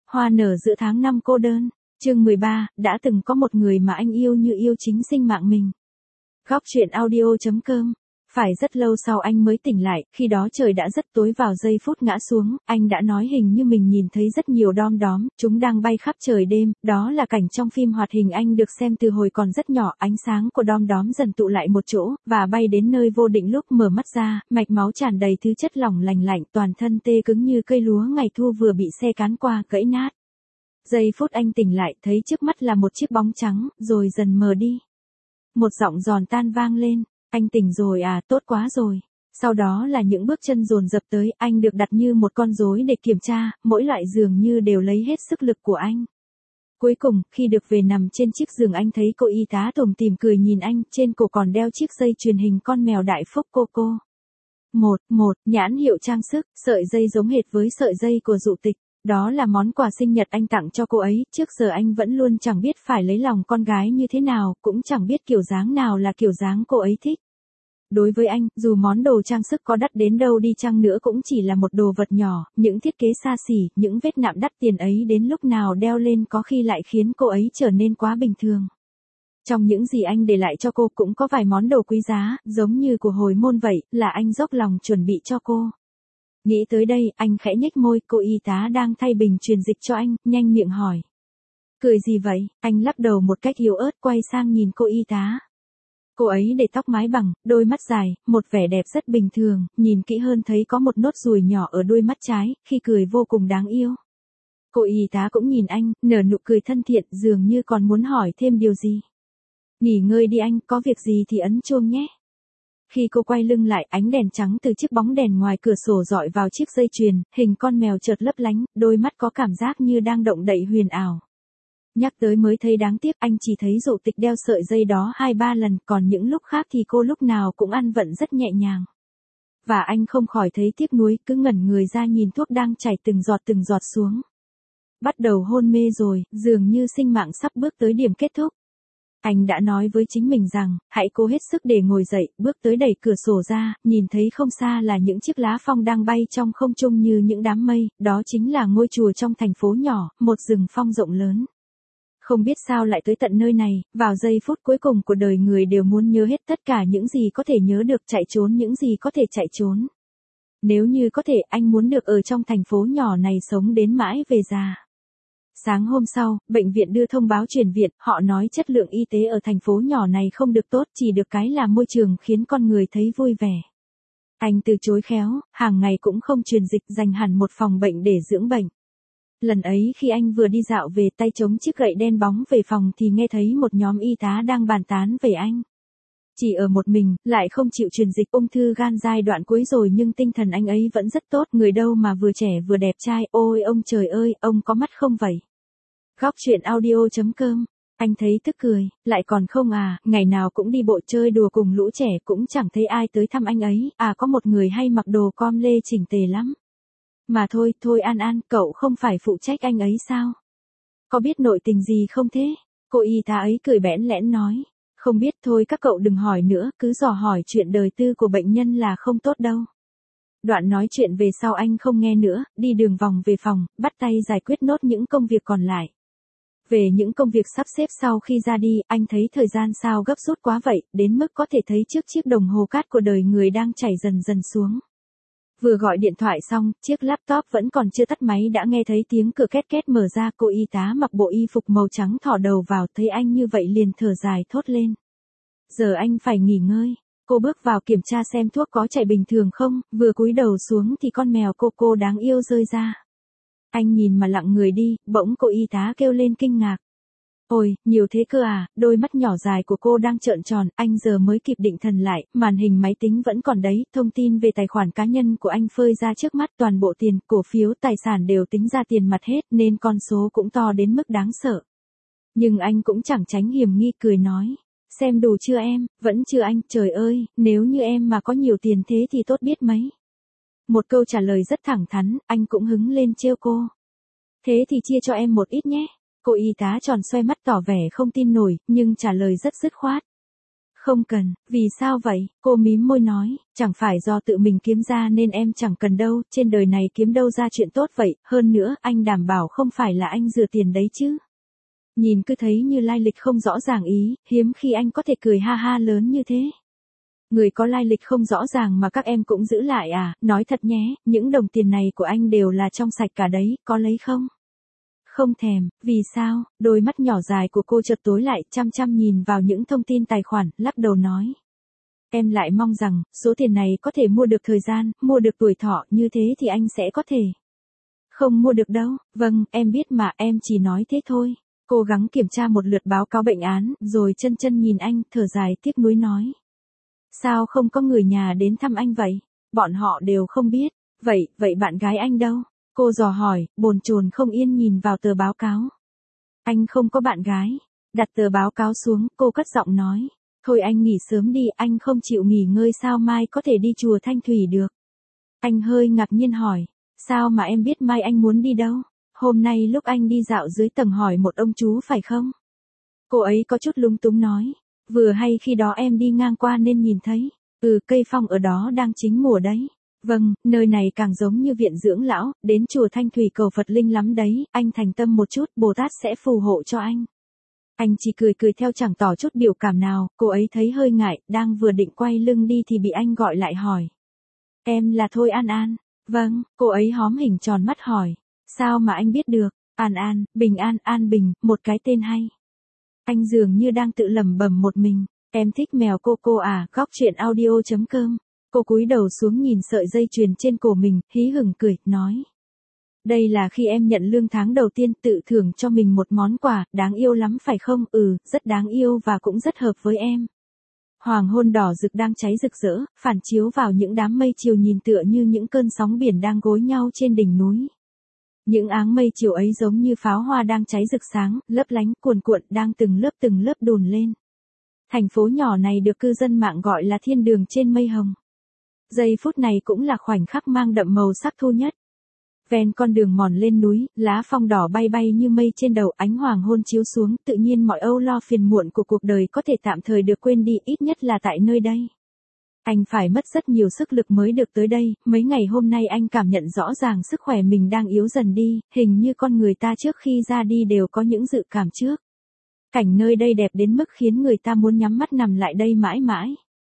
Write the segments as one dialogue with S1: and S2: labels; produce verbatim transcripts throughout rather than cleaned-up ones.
S1: Hoa nở giữa tháng năm cô đơn. Chương mười ba, đã từng có một người mà anh yêu như yêu chính sinh mạng mình. Góc truyện audio chấm com. Phải rất lâu sau anh mới tỉnh lại, khi đó trời đã rất tối vào giây phút ngã xuống, anh đã nói hình như mình nhìn thấy rất nhiều đom đóm, chúng đang bay khắp trời đêm, đó là cảnh trong phim hoạt hình anh được xem từ hồi còn rất nhỏ, ánh sáng của đom đóm dần tụ lại một chỗ, và bay đến nơi vô định lúc mở mắt ra, mạch máu tràn đầy thứ chất lỏng lành lạnh, toàn thân tê cứng như cây lúa ngày thu vừa bị xe cán qua, gãy nát. Giây phút anh tỉnh lại, thấy trước mắt là một chiếc bóng trắng, rồi dần mờ đi. Một giọng giòn tan vang lên. Anh tỉnh rồi à, tốt quá rồi. Sau đó là những bước chân dồn dập tới, anh được đặt như một con rối để kiểm tra, mỗi loại dường như đều lấy hết sức lực của anh. Cuối cùng, khi được về nằm trên chiếc giường anh thấy cô y tá tủm tỉm cười nhìn anh, trên cổ còn đeo chiếc dây chuyền hình con mèo đại phúc Coco. Một, một, nhãn hiệu trang sức, sợi dây giống hệt với sợi dây của Dụ Tịch. Đó là món quà sinh nhật anh tặng cho cô ấy, trước giờ anh vẫn luôn chẳng biết phải lấy lòng con gái như thế nào, cũng chẳng biết kiểu dáng nào là kiểu dáng cô ấy thích. Đối với anh, dù món đồ trang sức có đắt đến đâu đi chăng nữa cũng chỉ là một đồ vật nhỏ, những thiết kế xa xỉ, những vết nạm đắt tiền ấy đến lúc nào đeo lên có khi lại khiến cô ấy trở nên quá bình thường. Trong những gì anh để lại cho cô cũng có vài món đồ quý giá, giống như của hồi môn vậy, là anh dốc lòng chuẩn bị cho cô. Nghĩ tới đây, anh khẽ nhếch môi, cô y tá đang thay bình truyền dịch cho anh, nhanh miệng hỏi. Cười gì vậy? Anh lắc đầu một cách yếu ớt quay sang nhìn cô y tá. Cô ấy để tóc mái bằng, đôi mắt dài, một vẻ đẹp rất bình thường, nhìn kỹ hơn thấy có một nốt ruồi nhỏ ở đôi mắt trái, khi cười vô cùng đáng yêu. Cô y tá cũng nhìn anh, nở nụ cười thân thiện, dường như còn muốn hỏi thêm điều gì. Nghỉ ngơi đi anh, có việc gì thì ấn chuông nhé. Khi cô quay lưng lại, ánh đèn trắng từ chiếc bóng đèn ngoài cửa sổ dọi vào chiếc dây chuyền, hình con mèo chợt lấp lánh, đôi mắt có cảm giác như đang động đậy huyền ảo. Nhắc tới mới thấy đáng tiếc, anh chỉ thấy Dụ Tịch đeo sợi dây đó hai ba lần, còn những lúc khác thì cô lúc nào cũng ăn vận rất nhẹ nhàng. Và anh không khỏi thấy tiếc nuối, cứ ngẩn người ra nhìn thuốc đang chảy từng giọt từng giọt xuống. Bắt đầu hôn mê rồi, dường như sinh mạng sắp bước tới điểm kết thúc. Anh đã nói với chính mình rằng, hãy cố hết sức để ngồi dậy, bước tới đẩy cửa sổ ra, nhìn thấy không xa là những chiếc lá phong đang bay trong không trung như những đám mây, đó chính là ngôi chùa trong thành phố nhỏ, một rừng phong rộng lớn. Không biết sao lại tới tận nơi này, vào giây phút cuối cùng của đời người đều muốn nhớ hết tất cả những gì có thể nhớ được, chạy trốn những gì có thể chạy trốn. Nếu như có thể, anh muốn được ở trong thành phố nhỏ này sống đến mãi về già. Sáng hôm sau, bệnh viện đưa thông báo chuyển viện, họ nói chất lượng y tế ở thành phố nhỏ này không được tốt, chỉ được cái là môi trường khiến con người thấy vui vẻ. Anh từ chối khéo, hàng ngày cũng không truyền dịch, dành hẳn một phòng bệnh để dưỡng bệnh. Lần ấy khi anh vừa đi dạo về, tay chống chiếc gậy đen bóng về phòng thì nghe thấy một nhóm y tá đang bàn tán về anh. Chỉ ở một mình, lại không chịu truyền dịch, ung thư gan giai đoạn cuối rồi nhưng tinh thần anh ấy vẫn rất tốt, người đâu mà vừa trẻ vừa đẹp trai, ôi ông trời ơi, ông có mắt không vậy? Góc truyện audio chấm com. Anh thấy tức cười, lại còn không à, ngày nào cũng đi bộ chơi đùa cùng lũ trẻ cũng chẳng thấy ai tới thăm anh ấy, à có một người hay mặc đồ com lê chỉnh tề lắm. Mà thôi, thôi An An, cậu không phải phụ trách anh ấy sao? Có biết nội tình gì không thế? Cô y tá ấy cười bẽn lẽn nói. Không biết thôi các cậu đừng hỏi nữa, cứ dò hỏi chuyện đời tư của bệnh nhân là không tốt đâu. Đoạn nói chuyện về sau anh không nghe nữa, đi đường vòng về phòng, bắt tay giải quyết nốt những công việc còn lại. Về những công việc sắp xếp sau khi ra đi, anh thấy thời gian sao gấp rút quá vậy, đến mức có thể thấy trước chiếc đồng hồ cát của đời người đang chảy dần dần xuống. Vừa gọi điện thoại xong, chiếc laptop vẫn còn chưa tắt máy đã nghe thấy tiếng cửa két két mở ra, cô y tá mặc bộ y phục màu trắng thò đầu vào, thấy anh như vậy liền thở dài thốt lên. Giờ anh phải nghỉ ngơi. Cô bước vào kiểm tra xem thuốc có chạy bình thường không, vừa cúi đầu xuống thì con mèo Coco đáng yêu rơi ra. Anh nhìn mà lặng người đi, bỗng cô y tá kêu lên kinh ngạc. Ôi, nhiều thế cơ à, đôi mắt nhỏ dài của cô đang trợn tròn, anh giờ mới kịp định thần lại, màn hình máy tính vẫn còn đấy, thông tin về tài khoản cá nhân của anh phơi ra trước mắt, toàn bộ tiền, cổ phiếu, tài sản đều tính ra tiền mặt hết, nên con số cũng to đến mức đáng sợ. Nhưng anh cũng chẳng tránh hiểm nghi, cười nói. Xem đủ chưa em? Vẫn chưa anh, trời ơi, nếu như em mà có nhiều tiền thế thì tốt biết mấy. Một câu trả lời rất thẳng thắn, anh cũng hứng lên trêu cô. Thế thì chia cho em một ít nhé. Cô y tá tròn xoay mắt tỏ vẻ không tin nổi, nhưng trả lời rất dứt khoát. Không cần, vì sao vậy? Cô mím môi nói, chẳng phải do tự mình kiếm ra nên em chẳng cần đâu, trên đời này kiếm đâu ra chuyện tốt vậy, hơn nữa, anh đảm bảo không phải là anh rửa tiền đấy chứ. Nhìn cứ thấy như lai lịch không rõ ràng ý, hiếm khi anh có thể cười ha ha lớn như thế. Người có lai lịch không rõ ràng mà các em cũng giữ lại à, nói thật nhé, những đồng tiền này của anh đều là trong sạch cả đấy, có lấy không? Không thèm, vì sao? Đôi mắt nhỏ dài của cô chợt tối lại, chăm chăm nhìn vào những thông tin tài khoản, lắc đầu nói. Em lại mong rằng, số tiền này có thể mua được thời gian, mua được tuổi thọ, như thế thì anh sẽ có thể. Không mua được đâu, vâng, em biết mà, em chỉ nói thế thôi. Cố gắng kiểm tra một lượt báo cáo bệnh án, rồi chân chân nhìn anh, thở dài tiếc nuối nói. Sao không có người nhà đến thăm anh vậy? Bọn họ đều không biết. Vậy, vậy bạn gái anh đâu? Cô dò hỏi, bồn chồn không yên nhìn vào tờ báo cáo. Anh không có bạn gái. Đặt tờ báo cáo xuống, cô cất giọng nói. Thôi anh nghỉ sớm đi, anh không chịu nghỉ ngơi sao mai có thể đi chùa Thanh Thủy được. Anh hơi ngạc nhiên hỏi. Sao mà em biết mai anh muốn đi đâu? Hôm nay lúc anh đi dạo dưới tầng hỏi một ông chú phải không? Cô ấy có chút lúng túng nói. Vừa hay khi đó em đi ngang qua nên nhìn thấy. Ừ, cây phong ở đó đang chính mùa đấy. Vâng, nơi này càng giống như viện dưỡng lão, đến chùa Thanh Thủy cầu Phật linh lắm đấy, anh thành tâm một chút, Bồ Tát sẽ phù hộ cho anh. Anh chỉ cười cười theo chẳng tỏ chút biểu cảm nào, cô ấy thấy hơi ngại, đang vừa định quay lưng đi thì bị anh gọi lại hỏi. Em là Thôi An An. Vâng, cô ấy hóm hình tròn mắt hỏi. Sao mà anh biết được? An An, Bình An, An Bình, một cái tên hay. Anh dường như đang tự lẩm bẩm một mình. Em thích mèo cô cô à, góc truyện audio chấm com. Cô cúi đầu xuống nhìn sợi dây chuyền trên cổ mình, hí hửng cười, nói. Đây là khi em nhận lương tháng đầu tiên tự thưởng cho mình một món quà, đáng yêu lắm phải không? Ừ, rất đáng yêu và cũng rất hợp với em. Hoàng hôn đỏ rực đang cháy rực rỡ, phản chiếu vào những đám mây chiều nhìn tựa như những cơn sóng biển đang gối nhau trên đỉnh núi. Những áng mây chiều ấy giống như pháo hoa đang cháy rực sáng, lấp lánh, cuồn cuộn, đang từng lớp từng lớp đùn lên. Thành phố nhỏ này được cư dân mạng gọi là thiên đường trên mây hồng. Giây phút này cũng là khoảnh khắc mang đậm màu sắc thu nhất. Ven con đường mòn lên núi, lá phong đỏ bay bay như mây trên đầu, ánh hoàng hôn chiếu xuống, tự nhiên mọi âu lo phiền muộn của cuộc đời có thể tạm thời được quên đi, ít nhất là tại nơi đây. Anh phải mất rất nhiều sức lực mới được tới đây, mấy ngày hôm nay anh cảm nhận rõ ràng sức khỏe mình đang yếu dần đi, hình như con người ta trước khi ra đi đều có những dự cảm trước. Cảnh nơi đây đẹp đến mức khiến người ta muốn nhắm mắt nằm lại đây mãi mãi.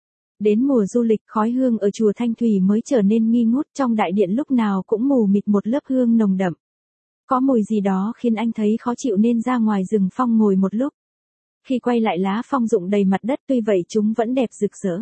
S1: Đến mùa du lịch, khói hương ở chùa Thanh Thủy mới trở nên nghi ngút, trong đại điện lúc nào cũng mù mịt một lớp hương nồng đậm. Có mùi gì đó khiến anh thấy khó chịu nên ra ngoài rừng phong ngồi một lúc. Khi quay lại lá phong rụng đầy mặt đất, tuy vậy chúng vẫn đẹp rực rỡ.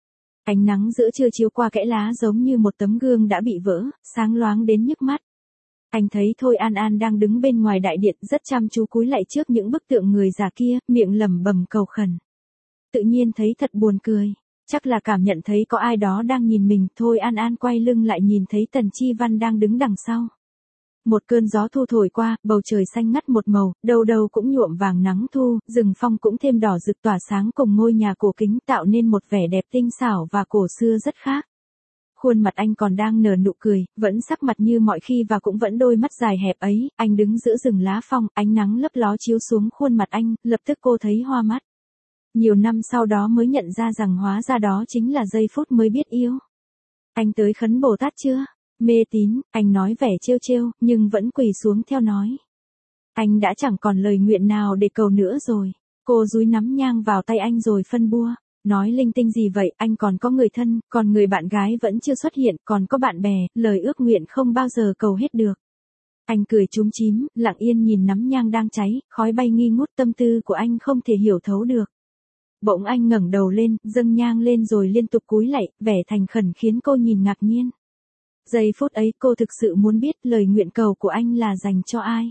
S1: Ánh nắng giữa trưa chiếu qua kẽ lá giống như một tấm gương đã bị vỡ, sáng loáng đến nhức mắt. Anh thấy Thôi An An đang đứng bên ngoài đại điện rất chăm chú cúi lạy trước những bức tượng người già kia, miệng lẩm bẩm cầu khẩn. Tự nhiên thấy thật buồn cười. Chắc là cảm nhận thấy có ai đó đang nhìn mình, Thôi An An quay lưng lại nhìn thấy Tần Chi Văn đang đứng đằng sau. Một cơn gió thu thổi qua, bầu trời xanh ngắt một màu, đâu đâu cũng nhuộm vàng nắng thu, rừng phong cũng thêm đỏ rực tỏa sáng cùng ngôi nhà cổ kính tạo nên một vẻ đẹp tinh xảo và cổ xưa rất khác. Khuôn mặt anh còn đang nở nụ cười, vẫn sắc mặt như mọi khi và cũng vẫn đôi mắt dài hẹp ấy, anh đứng giữa rừng lá phong, ánh nắng lấp ló chiếu xuống khuôn mặt anh, lập tức cô thấy hoa mắt. Nhiều năm sau đó mới nhận ra rằng hóa ra đó chính là giây phút mới biết yêu. Anh tới khấn Bồ Tát chưa? Mê tín, anh nói vẻ trêu trêu, nhưng vẫn quỳ xuống theo nói. Anh đã chẳng còn lời nguyện nào để cầu nữa rồi. Cô dúi nắm nhang vào tay anh rồi phân bua. Nói linh tinh gì vậy, anh còn có người thân, còn người bạn gái vẫn chưa xuất hiện, còn có bạn bè, lời ước nguyện không bao giờ cầu hết được. Anh cười chúm chím, lặng yên nhìn nắm nhang đang cháy, khói bay nghi ngút, tâm tư của anh không thể hiểu thấu được. Bỗng anh ngẩng đầu lên, dâng nhang lên rồi liên tục cúi lạy, vẻ thành khẩn khiến cô nhìn ngạc nhiên. Giây phút ấy cô thực sự muốn biết lời nguyện cầu của anh là dành cho ai.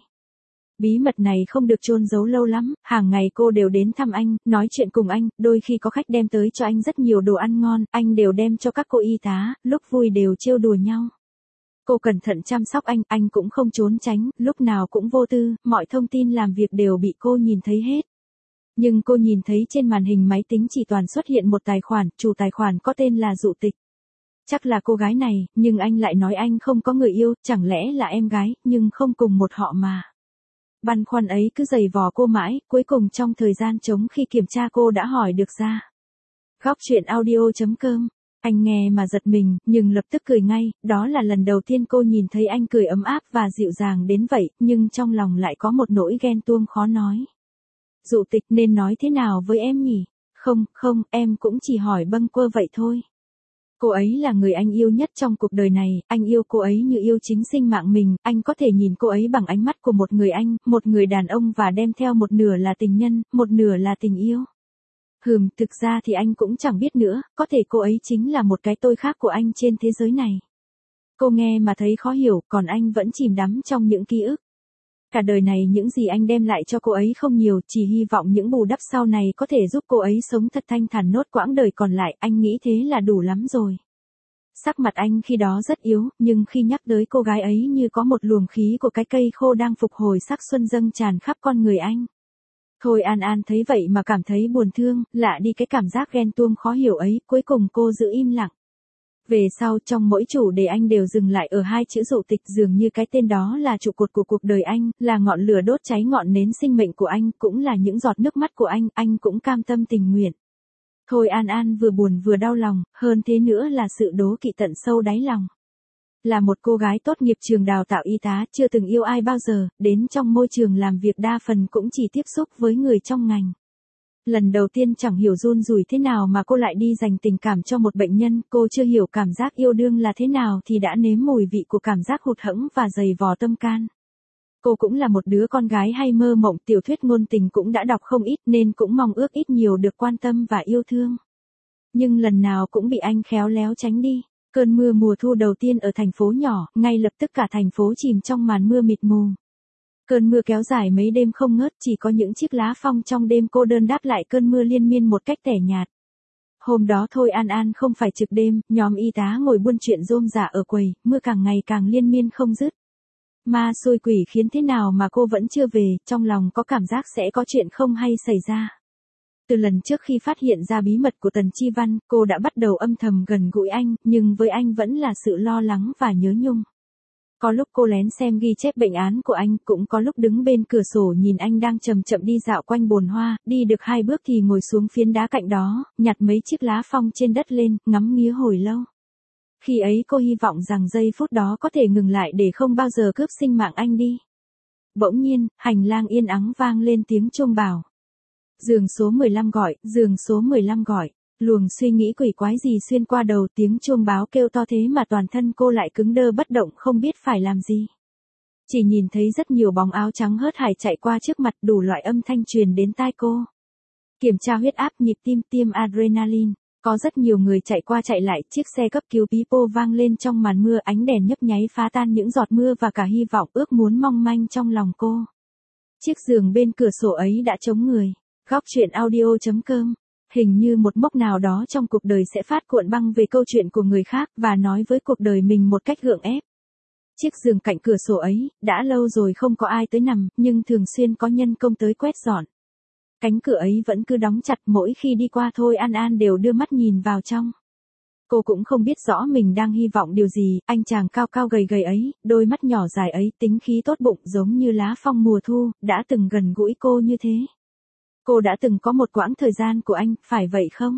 S1: Bí mật này không được chôn giấu lâu lắm, hàng ngày cô đều đến thăm anh, nói chuyện cùng anh, đôi khi có khách đem tới cho anh rất nhiều đồ ăn ngon, anh đều đem cho các cô y tá, lúc vui đều trêu đùa nhau. Cô cẩn thận chăm sóc anh, anh cũng không trốn tránh, lúc nào cũng vô tư, mọi thông tin làm việc đều bị cô nhìn thấy hết. Nhưng cô nhìn thấy trên màn hình máy tính chỉ toàn xuất hiện một tài khoản, chủ tài khoản có tên là Dụ Tịch. Chắc là cô gái này, nhưng anh lại nói anh không có người yêu, chẳng lẽ là em gái, nhưng không cùng một họ mà. Băn khoăn ấy cứ giày vò cô mãi, cuối cùng trong thời gian trống khi kiểm tra cô đã hỏi được ra. Góc truyện audio.com. Anh nghe mà giật mình, nhưng lập tức cười ngay, đó là lần đầu tiên cô nhìn thấy anh cười ấm áp và dịu dàng đến vậy, nhưng trong lòng lại có một nỗi ghen tuông khó nói. Dụ Tịch, nên nói thế nào với em nhỉ? Không, không, em cũng chỉ hỏi bâng quơ vậy thôi. Cô ấy là người anh yêu nhất trong cuộc đời này, anh yêu cô ấy như yêu chính sinh mạng mình, anh có thể nhìn cô ấy bằng ánh mắt của một người anh, một người đàn ông và đem theo một nửa là tình nhân, một nửa là tình yêu. Hừm, thực ra thì anh cũng chẳng biết nữa, có thể cô ấy chính là một cái tôi khác của anh trên thế giới này. Cô nghe mà thấy khó hiểu, còn anh vẫn chìm đắm trong những ký ức. Cả đời này những gì anh đem lại cho cô ấy không nhiều, chỉ hy vọng những bù đắp sau này có thể giúp cô ấy sống thật thanh thản nốt quãng đời còn lại, anh nghĩ thế là đủ lắm rồi. Sắc mặt anh khi đó rất yếu, nhưng khi nhắc tới cô gái ấy như có một luồng khí của cái cây khô đang phục hồi sắc xuân dâng tràn khắp con người anh. Thôi An An thấy vậy mà cảm thấy buồn thương, lạ đi cái cảm giác ghen tuông khó hiểu ấy, cuối cùng cô giữ im lặng. Về sau trong mỗi chủ đề anh đều dừng lại ở hai chữ Dụ Tịch, dường như cái tên đó là trụ cột của cuộc đời anh, là ngọn lửa đốt cháy ngọn nến sinh mệnh của anh, cũng là những giọt nước mắt của anh, anh cũng cam tâm tình nguyện. Thôi An An vừa buồn vừa đau lòng, hơn thế nữa là sự đố kỵ tận sâu đáy lòng. Là một cô gái tốt nghiệp trường đào tạo y tá, chưa từng yêu ai bao giờ, đến trong môi trường làm việc đa phần cũng chỉ tiếp xúc với người trong ngành. Lần đầu tiên chẳng hiểu run rủi thế nào mà cô lại đi dành tình cảm cho một bệnh nhân, cô chưa hiểu cảm giác yêu đương là thế nào thì đã nếm mùi vị của cảm giác hụt hẫng và dày vò tâm can. Cô cũng là một đứa con gái hay mơ mộng, tiểu thuyết ngôn tình cũng đã đọc không ít nên cũng mong ước ít nhiều được quan tâm và yêu thương. Nhưng lần nào cũng bị anh khéo léo tránh đi. Cơn mưa mùa thu đầu tiên ở thành phố nhỏ, ngay lập tức cả thành phố chìm trong màn mưa mịt mù. Cơn mưa kéo dài mấy đêm không ngớt, chỉ có những chiếc lá phong trong đêm cô đơn đáp lại cơn mưa liên miên một cách tẻ nhạt. Hôm đó Thôi An An không phải trực đêm, nhóm y tá ngồi buôn chuyện rôm rả ở quầy, mưa càng ngày càng liên miên không dứt. Ma xui quỷ khiến thế nào mà cô vẫn chưa về, trong lòng có cảm giác sẽ có chuyện không hay xảy ra. Từ lần trước khi phát hiện ra bí mật của Tần Chi Văn, cô đã bắt đầu âm thầm gần gũi anh, nhưng với anh vẫn là sự lo lắng và nhớ nhung. Có lúc cô lén xem ghi chép bệnh án của anh, cũng có lúc đứng bên cửa sổ nhìn anh đang chậm chậm đi dạo quanh bồn hoa, đi được hai bước thì ngồi xuống phiến đá cạnh đó, nhặt mấy chiếc lá phong trên đất lên, ngắm nghía hồi lâu. Khi ấy cô hy vọng rằng giây phút đó có thể ngừng lại để không bao giờ cướp sinh mạng anh đi. Bỗng nhiên, hành lang yên ắng vang lên tiếng chuông bảo. Giường số mười lăm gọi, giường số mười lăm gọi. Luồng suy nghĩ quỷ quái gì xuyên qua đầu, tiếng chuông báo kêu to thế mà toàn thân cô lại cứng đơ bất động không biết phải làm gì. Chỉ nhìn thấy rất nhiều bóng áo trắng hớt hải chạy qua trước mặt, đủ loại âm thanh truyền đến tai cô. Kiểm tra huyết áp, nhịp tim, tiêm adrenaline. Có rất nhiều người chạy qua chạy lại, chiếc xe cấp cứu Pipo vang lên trong màn mưa, ánh đèn nhấp nháy phá tan những giọt mưa và cả hy vọng ước muốn mong manh trong lòng cô. Chiếc giường bên cửa sổ ấy đã trống người. Góc truyện audio.com. Hình như một mốc nào đó trong cuộc đời sẽ phát cuộn băng về câu chuyện của người khác và nói với cuộc đời mình một cách gượng ép. Chiếc giường cạnh cửa sổ ấy, đã lâu rồi không có ai tới nằm, nhưng thường xuyên có nhân công tới quét dọn. Cánh cửa ấy vẫn cứ đóng chặt, mỗi khi đi qua Thôi An An đều đưa mắt nhìn vào trong. Cô cũng không biết rõ mình đang hy vọng điều gì, anh chàng cao cao gầy gầy ấy, đôi mắt nhỏ dài ấy, tính khí tốt bụng giống như lá phong mùa thu, đã từng gần gũi cô như thế. Cô đã từng có một quãng thời gian của anh, phải vậy không?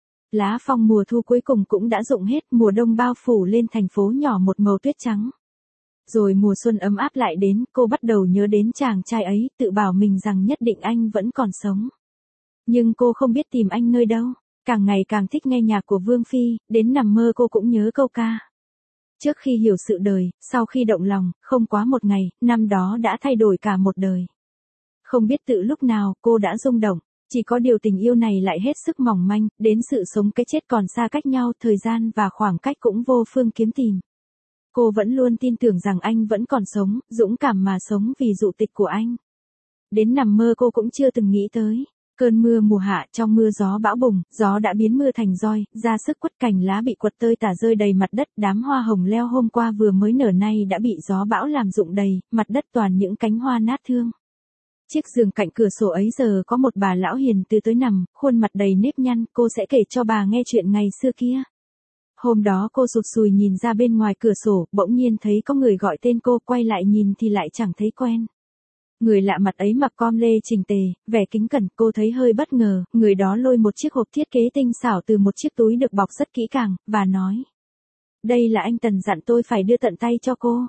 S1: Lá phong mùa thu cuối cùng cũng đã rụng hết, mùa đông bao phủ lên thành phố nhỏ một màu tuyết trắng. Rồi mùa xuân ấm áp lại đến, cô bắt đầu nhớ đến chàng trai ấy, tự bảo mình rằng nhất định anh vẫn còn sống. Nhưng cô không biết tìm anh nơi đâu, càng ngày càng thích nghe nhạc của Vương Phi, đến nằm mơ cô cũng nhớ câu ca. Trước khi hiểu sự đời, sau khi động lòng, không quá một ngày, năm đó đã thay đổi cả một đời. Không biết tự lúc nào cô đã rung động, chỉ có điều tình yêu này lại hết sức mỏng manh, đến sự sống cái chết còn xa cách nhau, thời gian và khoảng cách cũng vô phương kiếm tìm. Cô vẫn luôn tin tưởng rằng anh vẫn còn sống, dũng cảm mà sống vì Dụ Tịch của anh. Đến nằm mơ cô cũng chưa từng nghĩ tới. Cơn mưa mùa hạ, trong mưa gió bão bùng, gió đã biến mưa thành roi, ra sức quất cành lá bị quật tơi tả rơi đầy mặt đất, đám hoa hồng leo hôm qua vừa mới nở nay đã bị gió bão làm rụng đầy, mặt đất toàn những cánh hoa nát thương. Chiếc giường cạnh cửa sổ ấy giờ có một bà lão hiền từ tới nằm, khuôn mặt đầy nếp nhăn, cô sẽ kể cho bà nghe chuyện ngày xưa kia. Hôm đó cô sụt sùi nhìn ra bên ngoài cửa sổ, bỗng nhiên thấy có người gọi tên cô, quay lại nhìn thì lại chẳng thấy quen. Người lạ mặt ấy mặc com lê chỉnh tề, vẻ kính cẩn, cô thấy hơi bất ngờ, người đó lôi một chiếc hộp thiết kế tinh xảo từ một chiếc túi được bọc rất kỹ càng, và nói. Đây là anh Tần dặn tôi phải đưa tận tay cho cô.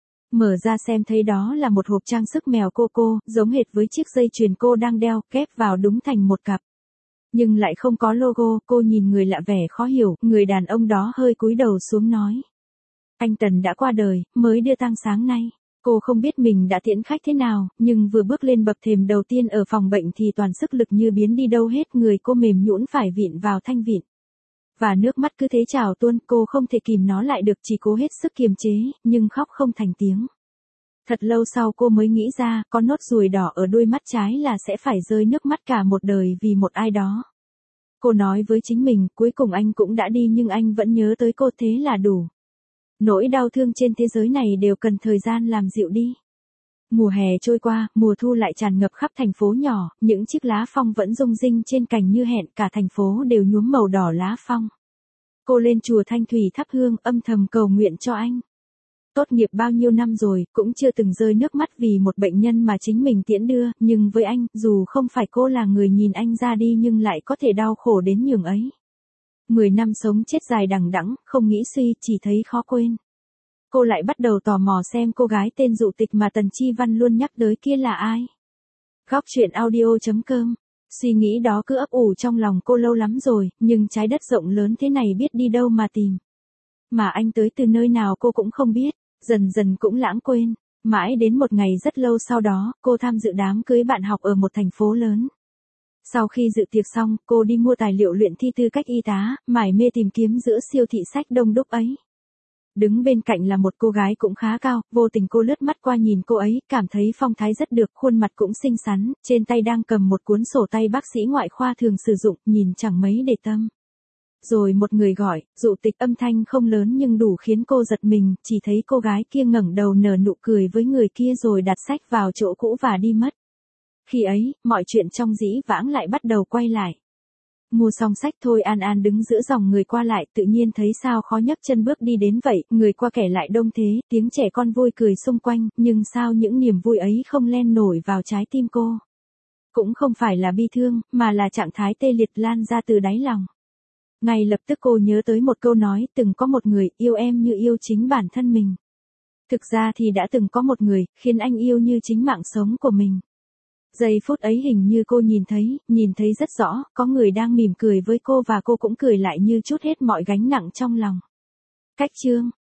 S1: Mở ra xem thấy đó là một hộp trang sức mèo cô cô, giống hệt với chiếc dây chuyền cô đang đeo, ghép vào đúng thành một cặp. Nhưng lại không có logo, cô nhìn người lạ vẻ khó hiểu, người đàn ông đó hơi cúi đầu xuống nói. Anh Tần đã qua đời, mới đưa tang sáng nay. Cô không biết mình đã tiễn khách thế nào, nhưng vừa bước lên bậc thềm đầu tiên ở phòng bệnh thì toàn sức lực như biến đi đâu hết, người cô mềm nhũn phải vịn vào thanh vịn. Và nước mắt cứ thế trào tuôn, cô không thể kìm nó lại được, chỉ cố hết sức kiềm chế, nhưng khóc không thành tiếng. Thật lâu sau cô mới nghĩ ra, có nốt ruồi đỏ ở đuôi mắt trái là sẽ phải rơi nước mắt cả một đời vì một ai đó. Cô nói với chính mình, cuối cùng anh cũng đã đi nhưng anh vẫn nhớ tới cô, thế là đủ. Nỗi đau thương trên thế giới này đều cần thời gian làm dịu đi. Mùa hè trôi qua, mùa thu lại tràn ngập khắp thành phố nhỏ, những chiếc lá phong vẫn rung rinh trên cành như hẹn, cả thành phố đều nhuốm màu đỏ lá phong. Cô lên chùa Thanh Thủy thắp hương, âm thầm cầu nguyện cho anh. Tốt nghiệp bao nhiêu năm rồi, cũng chưa từng rơi nước mắt vì một bệnh nhân mà chính mình tiễn đưa, nhưng với anh, dù không phải cô là người nhìn anh ra đi nhưng lại có thể đau khổ đến nhường ấy. Mười năm sống chết dài đằng đẵng, không nghĩ suy, chỉ thấy khó quên. Cô lại bắt đầu tò mò xem cô gái tên Dụ Tịch mà Tần Chi Văn luôn nhắc tới kia là ai. Góc truyện audio chấm com. Suy nghĩ đó cứ ấp ủ trong lòng cô lâu lắm rồi, nhưng trái đất rộng lớn thế này biết đi đâu mà tìm. Mà anh tới từ nơi nào cô cũng không biết, dần dần cũng lãng quên. Mãi đến một ngày rất lâu sau đó, cô tham dự đám cưới bạn học ở một thành phố lớn. Sau khi dự tiệc xong, cô đi mua tài liệu luyện thi tư cách y tá, mải mê tìm kiếm giữa siêu thị sách đông đúc ấy. Đứng bên cạnh là một cô gái cũng khá cao, vô tình cô lướt mắt qua nhìn cô ấy, cảm thấy phong thái rất được, khuôn mặt cũng xinh xắn, trên tay đang cầm một cuốn sổ tay bác sĩ ngoại khoa thường sử dụng, nhìn chẳng mấy để tâm. Rồi một người gọi, Dụ Tịch, âm thanh không lớn nhưng đủ khiến cô giật mình, chỉ thấy cô gái kia ngẩng đầu nở nụ cười với người kia rồi đặt sách vào chỗ cũ và đi mất. Khi ấy, mọi chuyện trong dĩ vãng lại bắt đầu quay lại. Mua xong sách thôi An An đứng giữa dòng người qua lại, tự nhiên thấy sao khó nhấc chân bước đi đến vậy, người qua kẻ lại đông thế, tiếng trẻ con vui cười xung quanh, nhưng sao những niềm vui ấy không len nổi vào trái tim cô. Cũng không phải là bi thương, mà là trạng thái tê liệt lan ra từ đáy lòng. Ngay lập tức cô nhớ tới một câu nói, từng có một người yêu em như yêu chính bản thân mình. Thực ra thì đã từng có một người, khiến anh yêu như chính mạng sống của mình. Giây phút ấy hình như cô nhìn thấy, nhìn thấy rất rõ, có người đang mỉm cười với cô và cô cũng cười lại như trút hết mọi gánh nặng trong lòng. Cách chương